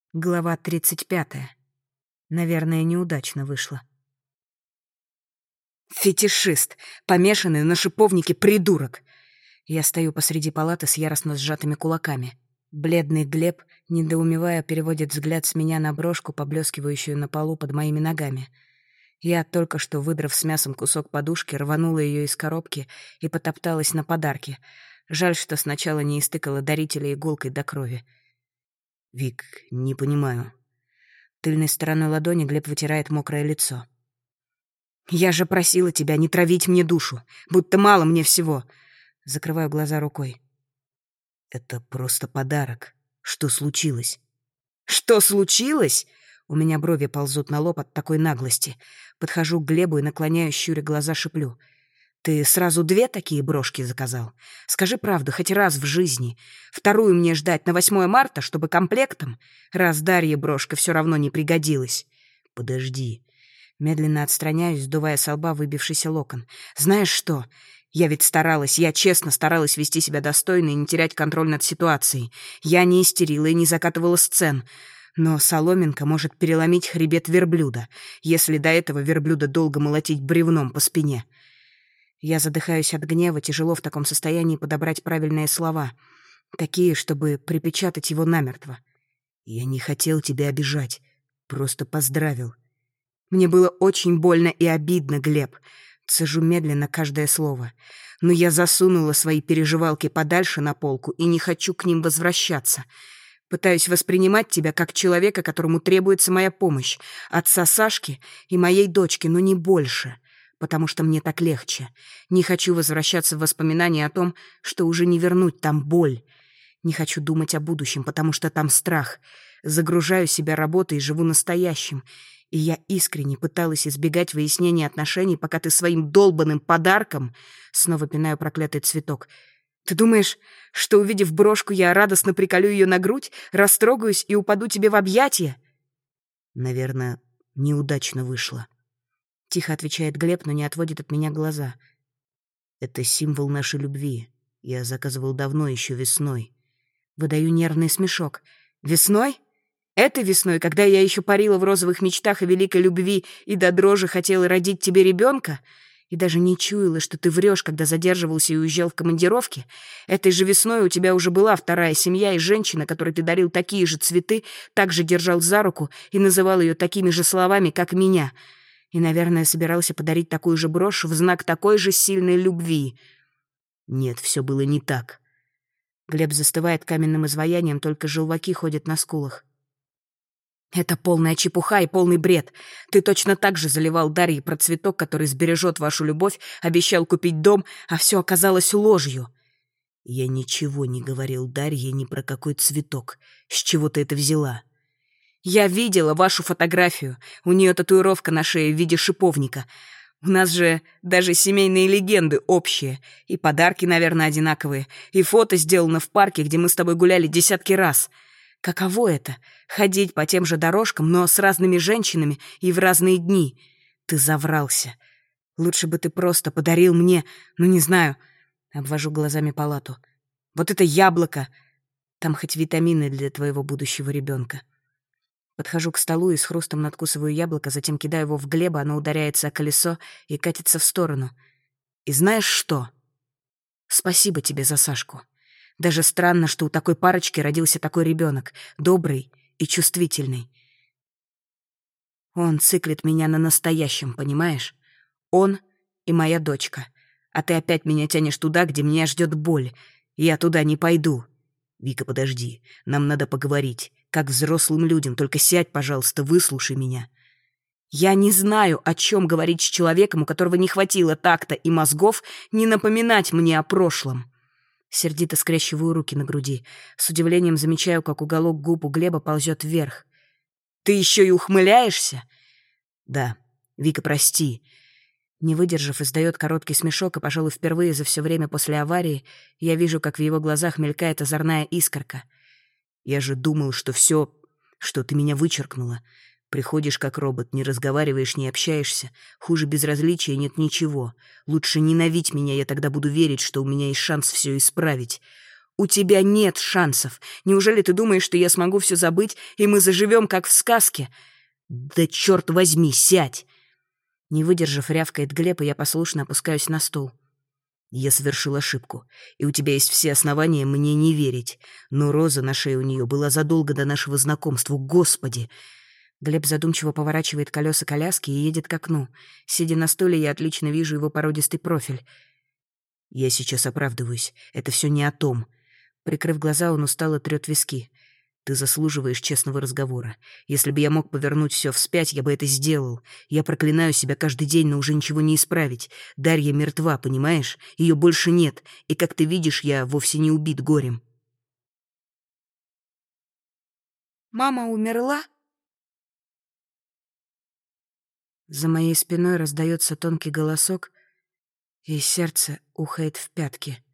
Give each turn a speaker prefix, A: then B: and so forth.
A: Глава 35. Наверное, неудачно вышло. Фетишист, помешанный на шиповнике придурок. Я стою посреди палаты с яростно сжатыми кулаками. Бледный Глеб, недоумевая, переводит взгляд с меня на брошку, поблескивающую на полу под моими ногами. Я, только что выдрав с мясом кусок подушки, рванула ее из коробки и потопталась на подарке. Жаль, что сначала не истыкала дарителя иголкой до крови.
B: «Вик, не понимаю».
A: Тыльной стороной ладони Глеб вытирает мокрое лицо. «Я же просила тебя не травить мне душу, будто мало мне всего». Закрываю глаза рукой.
B: «Это просто подарок. Что случилось?»
A: «Что случилось?» У меня брови ползут на лоб от такой наглости. Подхожу к Глебу и наклоняю, щуря глаза, шеплю. «Ты сразу 2 такие брошки заказал? Скажи правду, хоть раз в жизни. Вторую мне ждать на 8 марта, чтобы комплектом? Раз Дарье брошка все равно не пригодилась».
B: «Подожди».
A: Медленно отстраняюсь, сдувая со лба выбившийся локон. «Знаешь что? Я ведь старалась, я честно старалась вести себя достойно и не терять контроль над ситуацией. Я не истерила и не закатывала сцен. Но соломинка может переломить хребет верблюда, если до этого верблюда долго молотить бревном по спине». Я задыхаюсь от гнева, тяжело в таком состоянии подобрать правильные слова. Такие, чтобы припечатать его намертво.
B: «Я не хотел тебя обижать. Просто поздравил».
A: Мне было очень больно и обидно, Глеб. Цежу медленно каждое слово. Но я засунула свои переживалки подальше на полку и не хочу к ним возвращаться. Пытаюсь воспринимать тебя как человека, которому требуется моя помощь. Отца Сашки и моей дочки, но не больше. Потому что мне так легче. Не хочу возвращаться в воспоминания о том, что уже не вернуть там боль. Не хочу думать о будущем, потому что там страх. Загружаю себя работой и живу настоящим. И я искренне пыталась избегать выяснения отношений, пока ты своим долбанным подарком... Снова пинаю проклятый цветок. Ты думаешь, что, увидев брошку, я радостно приколю ее на грудь, растрогаюсь и упаду тебе в объятия?
B: «Наверное, неудачно вышло»,
A: — тихо отвечает Глеб, но не отводит от меня глаза.
B: «Это символ нашей любви. Я заказывал давно, еще весной».
A: Выдаю нервный смешок. «Весной? Этой весной, когда я еще парила в розовых мечтах о великой любви и до дрожи хотела родить тебе ребенка? И даже не чуяла, что ты врешь, когда задерживался и уезжал в командировке? Этой же весной у тебя уже была вторая семья, и женщина, которой ты дарил такие же цветы, также держал за руку и называл ее такими же словами, как меня. И, наверное, собирался подарить такую же брошь в знак такой же сильной любви».
B: «Нет, все было не так».
A: Глеб застывает каменным изваянием, только желваки ходят на скулах. «Это полная чепуха и полный бред. Ты точно так же заливал Дарье про цветок, который сбережет вашу любовь, обещал купить дом, а все оказалось ложью».
B: «Я ничего не говорил Дарье ни про какой цветок. С чего ты это взяла?»
A: «Я видела вашу фотографию. У нее татуировка на шее в виде шиповника. У нас же даже семейные легенды общие. И подарки, наверное, одинаковые. И фото сделано в парке, где мы с тобой гуляли десятки раз. Каково это — ходить по тем же дорожкам, но с разными женщинами и в разные дни? Ты заврался. Лучше бы ты просто подарил мне, ну не знаю...» Обвожу глазами палату. «Вот это яблоко! Там хоть витамины для твоего будущего ребенка». Подхожу к столу и с хрустом надкусываю яблоко, затем кидаю его в Глеба, оно ударяется о колесо и катится в сторону. И знаешь что? Спасибо тебе за Сашку. Даже странно, что у такой парочки родился такой ребенок, добрый и чувствительный. Он циклит меня на настоящем, понимаешь? Он и моя дочка. А ты опять меня тянешь туда, где меня ждет боль. Я туда не пойду.
B: «Вика, подожди. Нам надо поговорить. Как взрослым людям. Только сядь, пожалуйста, выслушай меня».
A: Я не знаю, о чем говорить с человеком, у которого не хватило такта и мозгов не напоминать мне о прошлом. Сердито скрещиваю руки на груди. С удивлением замечаю, как уголок губ у Глеба ползет вверх. «Ты еще и ухмыляешься?»
B: «Да. Вика, прости».
A: Не выдержав, издает короткий смешок, и, пожалуй, впервые за все время после аварии я вижу, как в его глазах мелькает озорная искорка.
B: «Я же думал, что все, что ты меня вычеркнула. Приходишь как робот, не разговариваешь, не общаешься. Хуже безразличия нет ничего. Лучше ненавидь меня, я тогда буду верить, что у меня есть шанс все исправить.
A: У тебя нет шансов. Неужели ты думаешь, что я смогу все забыть, и мы заживем, как в сказке?
B: Да черт возьми, сядь! Не выдержав, рявкает Глеб, и я послушно опускаюсь на стул. Я совершил ошибку, и у тебя есть все основания мне не верить. Но роза на шее у нее была задолго до нашего знакомства. Господи! Глеб задумчиво поворачивает колеса коляски и едет к окну. Сидя на стуле, я отлично вижу его породистый профиль. Я сейчас оправдываюсь. Это все не о том. Прикрыв глаза, он устало трет виски. Ты заслуживаешь честного разговора. Если бы я мог повернуть все вспять, я бы это сделал. Я проклинаю себя каждый день, но уже ничего не исправить. Дарья мертва, понимаешь? Ее больше нет. И, как ты видишь, я вовсе не убит горем.
A: Мама умерла?
B: За моей спиной раздается тонкий голосок, и сердце ухает в пятки.